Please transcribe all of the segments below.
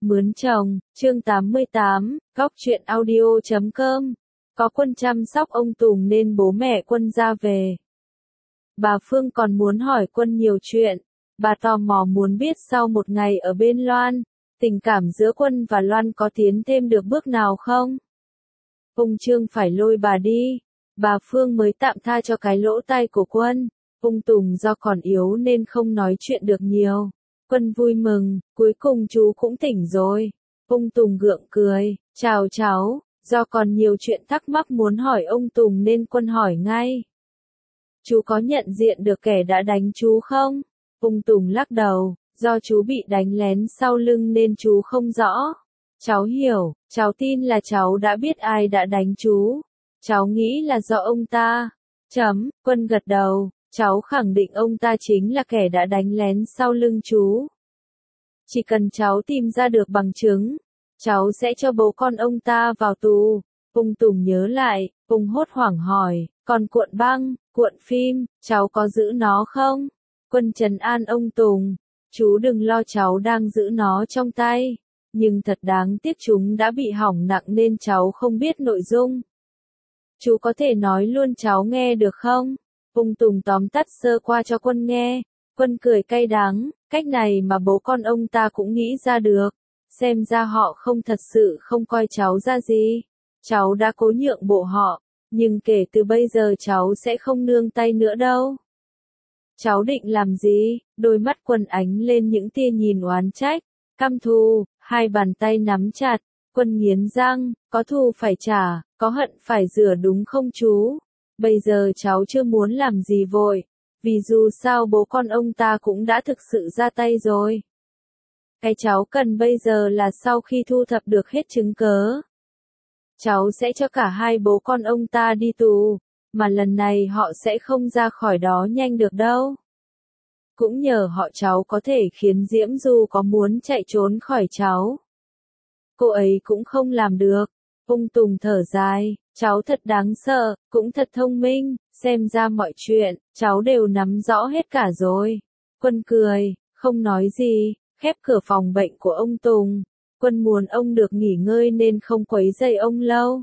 Mướn chồng, chương 88, góc truyện audio.com. Có Quân chăm sóc ông Tùng nên bố mẹ Quân ra về. Bà Phương còn muốn hỏi Quân nhiều chuyện. Bà tò mò muốn biết sau một ngày ở bên Loan, tình cảm giữa Quân và Loan có tiến thêm được bước nào không? Ông Trương phải lôi bà đi. Bà Phương mới tạm tha cho cái lỗ tai của Quân. Ông Tùng do còn yếu nên không nói chuyện được nhiều. Quân vui mừng, cuối cùng chú cũng tỉnh rồi. Ông Tùng gượng cười, chào cháu, do còn nhiều chuyện thắc mắc muốn hỏi ông Tùng nên Quân hỏi ngay. Chú có nhận diện được kẻ đã đánh chú không? Ông Tùng lắc đầu, do chú bị đánh lén sau lưng nên chú không rõ. Cháu hiểu, cháu tin là cháu đã biết ai đã đánh chú. Cháu nghĩ là do ông ta. Quân gật đầu. Cháu khẳng định ông ta chính là kẻ đã đánh lén sau lưng chú. Chỉ cần cháu tìm ra được bằng chứng, cháu sẽ cho bố con ông ta vào tù. Ông Tùng nhớ lại, ông hốt hoảng hỏi, còn cuộn băng, cuộn phim, cháu có giữ nó không? Quân trấn an ông Tùng, chú đừng lo, cháu đang giữ nó trong tay. Nhưng thật đáng tiếc chúng đã bị hỏng nặng nên cháu không biết nội dung. Chú có thể nói luôn cháu nghe được không? Ông Tùng tóm tắt sơ qua cho Quân nghe. Quân cười cay đắng, cách này mà bố con ông ta cũng nghĩ ra được. Xem ra họ không thật sự không coi cháu ra gì. Cháu đã cố nhượng bộ họ, nhưng kể từ bây giờ cháu sẽ không nương tay nữa đâu. Cháu định làm gì? Đôi mắt Quân ánh lên những tia nhìn oán trách, căm thù, hai bàn tay nắm chặt. Quân nghiến răng, có thù phải trả, có hận phải rửa đúng không chú? Bây giờ cháu chưa muốn làm gì vội, vì dù sao bố con ông ta cũng đã thực sự ra tay rồi. Cái cháu cần bây giờ là sau khi thu thập được hết chứng cớ, cháu sẽ cho cả hai bố con ông ta đi tù, mà lần này họ sẽ không ra khỏi đó nhanh được đâu. Cũng nhờ họ cháu có thể khiến Diễm dù có muốn chạy trốn khỏi cháu, cô ấy cũng không làm được. Ông Tùng thở dài, cháu thật đáng sợ, cũng thật thông minh, xem ra mọi chuyện, cháu đều nắm rõ hết cả rồi. Quân cười, không nói gì, khép cửa phòng bệnh của ông Tùng. Quân muốn ông được nghỉ ngơi nên không quấy rầy ông lâu.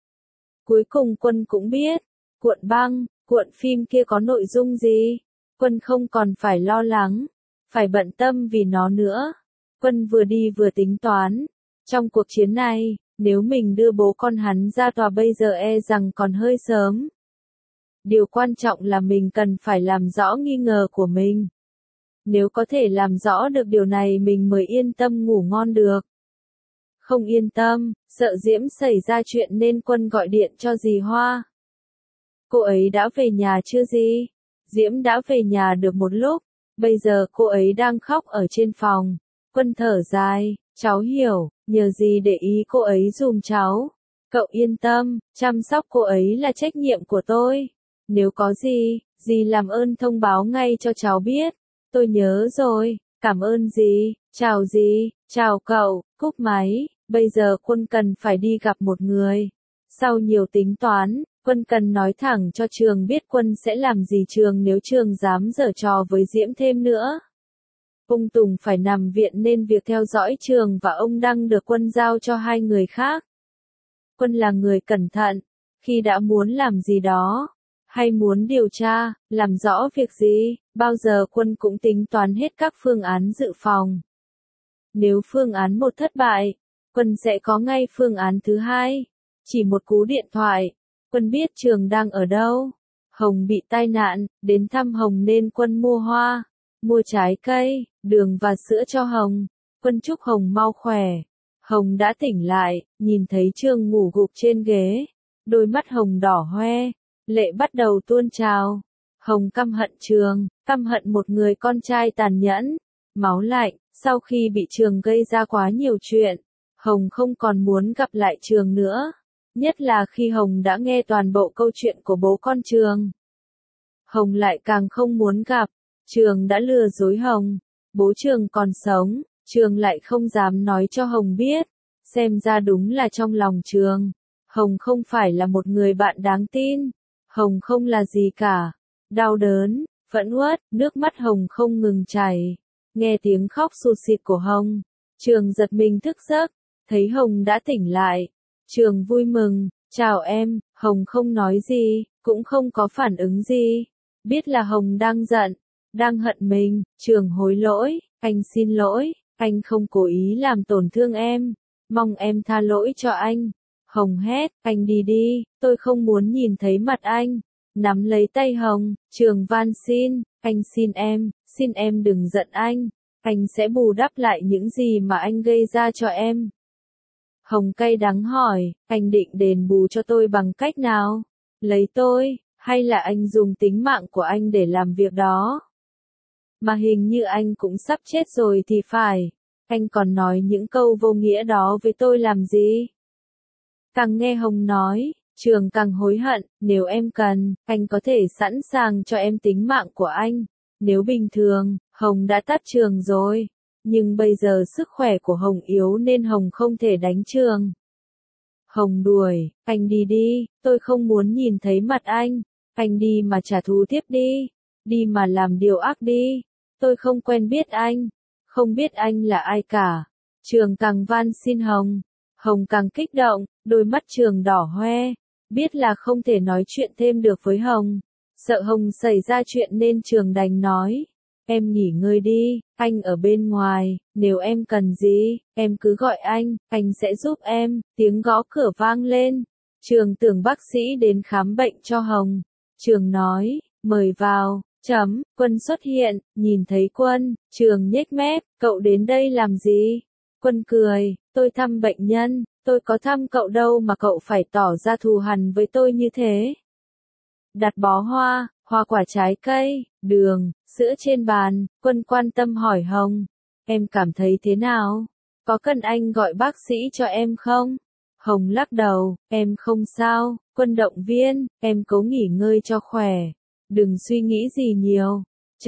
Cuối cùng Quân cũng biết, cuộn băng, cuộn phim kia có nội dung gì. Quân không còn phải lo lắng, phải bận tâm vì nó nữa. Quân vừa đi vừa tính toán. Trong cuộc chiến này, nếu mình đưa bố con hắn ra tòa bây giờ e rằng còn hơi sớm. Điều quan trọng là mình cần phải làm rõ nghi ngờ của mình. Nếu có thể làm rõ được điều này mình mới yên tâm ngủ ngon được. Không yên tâm, sợ Diễm xảy ra chuyện nên Quân gọi điện cho dì Hoa. Cô ấy đã về nhà chưa dì? Diễm đã về nhà được một lúc, bây giờ cô ấy đang khóc ở trên phòng. Quân thở dài, cháu hiểu, nhờ dì để ý cô ấy giùm cháu. Cậu yên tâm, chăm sóc cô ấy là trách nhiệm của tôi. Nếu có gì, dì làm ơn thông báo ngay cho cháu biết. Tôi nhớ rồi, cảm ơn dì, chào dì, chào cậu, cúp máy. Bây giờ Quân cần phải đi gặp một người. Sau nhiều tính toán, Quân cần nói thẳng cho Trường biết Quân sẽ làm gì Trường nếu Trường dám giở trò với Diễm thêm nữa. Ông Tùng phải nằm viện nên việc theo dõi Trường và ông Đăng được Quân giao cho hai người khác. Quân là người cẩn thận, khi đã muốn làm gì đó, hay muốn điều tra, làm rõ việc gì, bao giờ Quân cũng tính toán hết các phương án dự phòng. Nếu phương án một thất bại, Quân sẽ có ngay phương án thứ hai. Chỉ một cú điện thoại, Quân biết Trường đang ở đâu. Hồng bị tai nạn, đến thăm Hồng nên Quân mua hoa, mua trái cây, đường và sữa cho Hồng. Quân chúc Hồng mau khỏe. Hồng đã tỉnh lại, nhìn thấy Trường ngủ gục trên ghế. Đôi mắt Hồng đỏ hoe, lệ bắt đầu tuôn trào. Hồng căm hận Trường, căm hận một người con trai tàn nhẫn, máu lạnh. Sau khi bị Trường gây ra quá nhiều chuyện, Hồng không còn muốn gặp lại Trường nữa. Nhất là khi Hồng đã nghe toàn bộ câu chuyện của bố con Trường. Hồng lại càng không muốn gặp. Trường đã lừa dối Hồng. Bố Trường còn sống, Trường lại không dám nói cho Hồng biết. Xem ra đúng là trong lòng Trường, Hồng không phải là một người bạn đáng tin. Hồng không là gì cả. Đau đớn, phẫn uất, nước mắt Hồng không ngừng chảy. Nghe tiếng khóc sụt sịt của Hồng, Trường giật mình thức giấc, thấy Hồng đã tỉnh lại. Trường vui mừng, chào em, Hồng không nói gì, cũng không có phản ứng gì. Biết là Hồng đang giận, đang hận mình, Trường hối lỗi, anh xin lỗi, anh không cố ý làm tổn thương em, mong em tha lỗi cho anh. Hồng hét, anh đi đi, tôi không muốn nhìn thấy mặt anh. Nắm lấy tay Hồng, Trường van xin, anh xin em đừng giận anh sẽ bù đắp lại những gì mà anh gây ra cho em. Hồng cay đắng hỏi, anh định đền bù cho tôi bằng cách nào? Lấy tôi, hay là anh dùng tính mạng của anh để làm việc đó? Mà hình như anh cũng sắp chết rồi thì phải. Anh còn nói những câu vô nghĩa đó với tôi làm gì? Càng nghe Hồng nói, Trường càng hối hận, nếu em cần, anh có thể sẵn sàng cho em tính mạng của anh. Nếu bình thường, Hồng đã tát Trường rồi. Nhưng bây giờ sức khỏe của Hồng yếu nên Hồng không thể đánh Trường. Hồng đuổi, anh đi đi, tôi không muốn nhìn thấy mặt anh đi mà trả thù tiếp đi, đi mà làm điều ác đi, tôi không quen biết anh, không biết anh là ai cả. Trường càng van xin Hồng, Hồng càng kích động, đôi mắt Trường đỏ hoe, biết là không thể nói chuyện thêm được với Hồng, sợ Hồng xảy ra chuyện nên Trường đành nói. Em nghỉ ngơi đi, anh ở bên ngoài, nếu em cần gì, em cứ gọi anh sẽ giúp em. Tiếng gõ cửa vang lên. Trường tưởng bác sĩ đến khám bệnh cho Hồng. Trường nói, mời vào, Quân xuất hiện, nhìn thấy Quân, Trường nhếch mép, cậu đến đây làm gì? Quân cười, tôi thăm bệnh nhân, tôi có thăm cậu đâu mà cậu phải tỏ ra thù hằn với tôi như thế. Đặt bó hoa, hoa quả trái cây, đường, sữa trên bàn, Quân quan tâm hỏi Hồng. Em cảm thấy thế nào? Có cần anh gọi bác sĩ cho em không? Hồng lắc đầu, em không sao. Quân động viên, em cố nghỉ ngơi cho khỏe. Đừng suy nghĩ gì nhiều.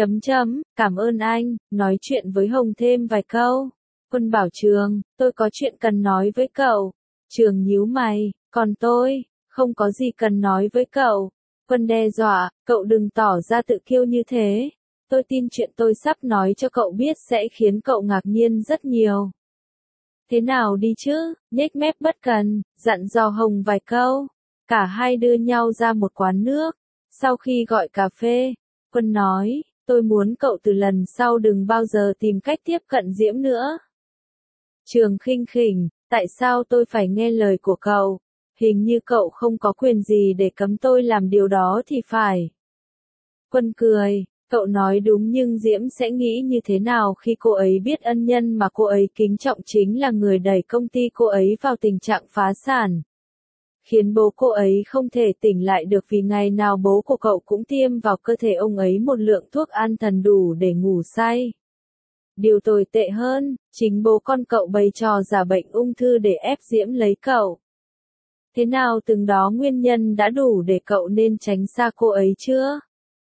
Cảm ơn anh, nói chuyện với Hồng thêm vài câu. Quân bảo Trường, tôi có chuyện cần nói với cậu. Trường nhíu mày, còn tôi, không có gì cần nói với cậu. Quân đe dọa, cậu đừng tỏ ra tự kiêu như thế. Tôi tin chuyện tôi sắp nói cho cậu biết sẽ khiến cậu ngạc nhiên rất nhiều. Thế nào đi chứ, nhếch mép bất cần, dặn dò Hồng vài câu. Cả hai đưa nhau ra một quán nước. Sau khi gọi cà phê, Quân nói, tôi muốn cậu từ lần sau đừng bao giờ tìm cách tiếp cận Diễm nữa. Trường khinh khỉnh, tại sao tôi phải nghe lời của cậu? Hình như cậu không có quyền gì để cấm tôi làm điều đó thì phải. Quân cười, cậu nói đúng nhưng Diễm sẽ nghĩ như thế nào khi cô ấy biết ân nhân mà cô ấy kính trọng chính là người đẩy công ty cô ấy vào tình trạng phá sản. Khiến bố cô ấy không thể tỉnh lại được vì ngày nào bố của cậu cũng tiêm vào cơ thể ông ấy một lượng thuốc an thần đủ để ngủ say. Điều tồi tệ hơn, chính bố con cậu bày trò giả bệnh ung thư để ép Diễm lấy cậu. Thế nào từng đó nguyên nhân đã đủ để cậu nên tránh xa cô ấy chưa?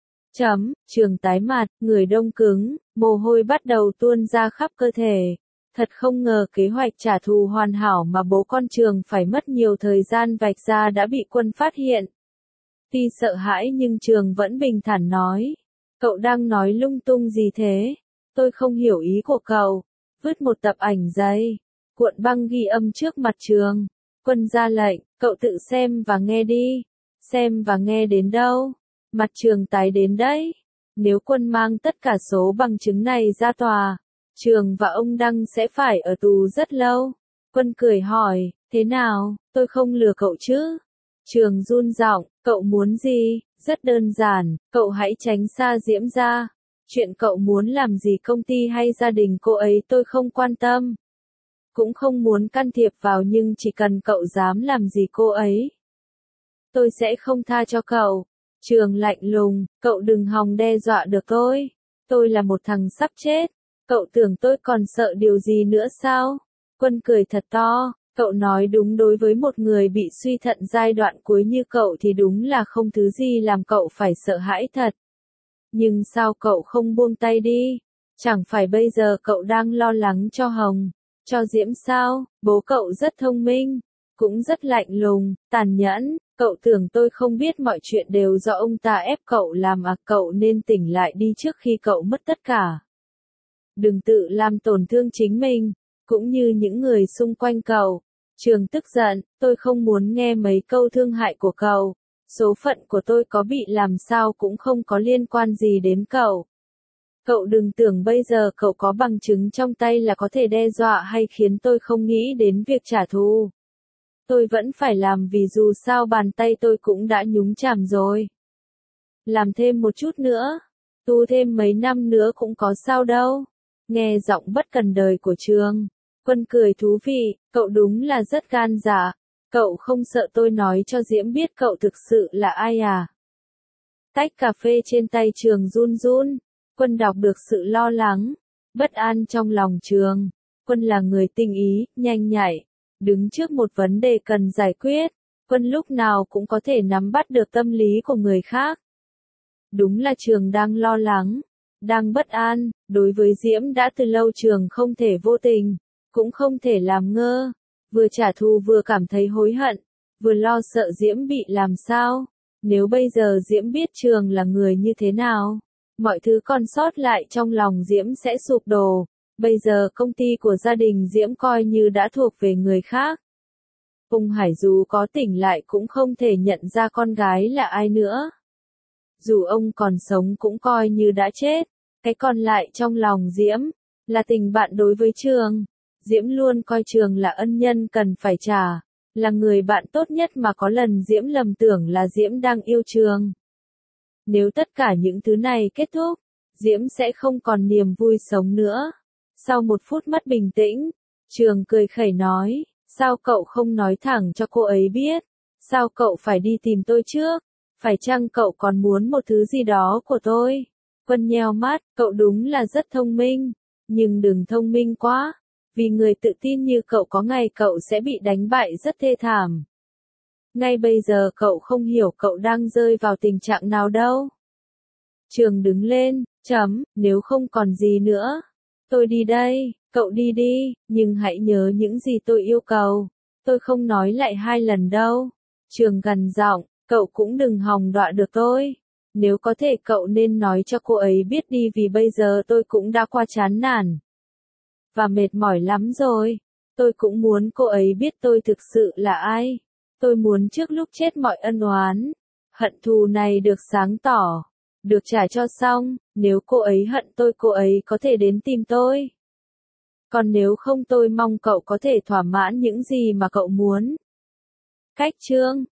Trường tái mặt, người đông cứng, mồ hôi bắt đầu tuôn ra khắp cơ thể. Thật không ngờ kế hoạch trả thù hoàn hảo mà bố con Trường phải mất nhiều thời gian vạch ra đã bị Quân phát hiện. Tuy sợ hãi nhưng Trường vẫn bình thản nói. Cậu đang nói lung tung gì thế? Tôi không hiểu ý của cậu. Vứt một tập ảnh giấy, cuộn băng ghi âm trước mặt Trường. Quân ra lệnh, cậu tự xem và nghe đi. Xem và nghe đến đâu? Mặt Trường tái đến đấy. Nếu Quân mang tất cả số bằng chứng này ra tòa, Trường và ông Đăng sẽ phải ở tù rất lâu. Quân cười hỏi, thế nào, tôi không lừa cậu chứ? Trường run giọng, cậu muốn gì? Rất đơn giản, cậu hãy tránh xa Diễm ra. Chuyện cậu muốn làm gì công ty hay gia đình cô ấy tôi không quan tâm. Cũng không muốn can thiệp vào nhưng chỉ cần cậu dám làm gì cô ấy, tôi sẽ không tha cho cậu. Trường lạnh lùng, cậu đừng hòng đe dọa được tôi. Tôi là một thằng sắp chết. Cậu tưởng tôi còn sợ điều gì nữa sao? Quân cười thật to, cậu nói đúng, đối với một người bị suy thận giai đoạn cuối như cậu thì đúng là không thứ gì làm cậu phải sợ hãi thật. Nhưng sao cậu không buông tay đi? Chẳng phải bây giờ cậu đang lo lắng cho Hồng, cho Diễm sao? Bố cậu rất thông minh, cũng rất lạnh lùng, tàn nhẫn. Cậu tưởng tôi không biết mọi chuyện đều do ông ta ép cậu làm à? Cậu nên tỉnh lại đi trước khi cậu mất tất cả. Đừng tự làm tổn thương chính mình. cũng như những người xung quanh cậu. Trường tức giận, tôi không muốn nghe mấy câu thương hại của cậu. Số phận của tôi có bị làm sao cũng không có liên quan gì đến cậu. Cậu đừng tưởng bây giờ cậu có bằng chứng trong tay là có thể đe dọa hay khiến tôi không nghĩ đến việc trả thù. Tôi vẫn phải làm vì dù sao bàn tay tôi cũng đã nhúng chàm rồi. Làm thêm một chút nữa, tu thêm mấy năm nữa cũng có sao đâu. Nghe giọng bất cần đời của Trường Quân cười thú vị, cậu đúng là rất gan dạ. Cậu không sợ tôi nói cho Diễm biết cậu thực sự là ai à? Tách cà phê trên tay Trường run run. Quân đọc được sự lo lắng, bất an trong lòng Trường Quân là người tinh ý, nhanh nhạy. Đứng trước một vấn đề cần giải quyết, Quân lúc nào cũng có thể nắm bắt được tâm lý của người khác. Đúng là Trường đang lo lắng, đang bất an, đối với Diễm đã từ lâu Trường không thể vô tình, cũng không thể làm ngơ, vừa trả thù vừa cảm thấy hối hận, vừa lo sợ Diễm bị làm sao. Nếu bây giờ Diễm biết Trường là người như thế nào, mọi thứ còn sót lại trong lòng Diễm sẽ sụp đổ. Bây giờ công ty của gia đình Diễm coi như đã thuộc về người khác. Ung Hải dù có tỉnh lại cũng không thể nhận ra con gái là ai nữa. Dù ông còn sống cũng coi như đã chết. Cái còn lại trong lòng Diễm là tình bạn đối với Trường. Diễm luôn coi Trường là ân nhân cần phải trả, là người bạn tốt nhất mà có lần Diễm lầm tưởng là Diễm đang yêu Trường. Nếu tất cả những thứ này kết thúc, Diễm sẽ không còn niềm vui sống nữa. Sau một phút mất bình tĩnh, Trường cười khẩy nói, sao cậu không nói thẳng cho cô ấy biết? Sao cậu phải đi tìm tôi trước? Phải chăng cậu còn muốn một thứ gì đó của tôi? Quân nheo mắt, cậu đúng là rất thông minh, nhưng đừng thông minh quá, vì người tự tin như cậu có ngày cậu sẽ bị đánh bại rất thê thảm. Ngay bây giờ cậu không hiểu cậu đang rơi vào tình trạng nào đâu. Trường đứng lên, nếu không còn gì nữa, tôi đi đây, cậu đi đi, nhưng hãy nhớ những gì tôi yêu cầu. Tôi không nói lại 2 lần đâu. Trường gằn giọng, cậu cũng đừng hòng đọa được tôi. Nếu có thể cậu nên nói cho cô ấy biết đi vì bây giờ tôi cũng đã qua chán nản. Và mệt mỏi lắm rồi. Tôi cũng muốn cô ấy biết tôi thực sự là ai. Tôi muốn trước lúc chết mọi ân oán, hận thù này được sáng tỏ, được trả cho xong. Nếu cô ấy hận tôi cô ấy có thể đến tìm tôi. Còn nếu không tôi mong cậu có thể thỏa mãn những gì mà cậu muốn. Cách chương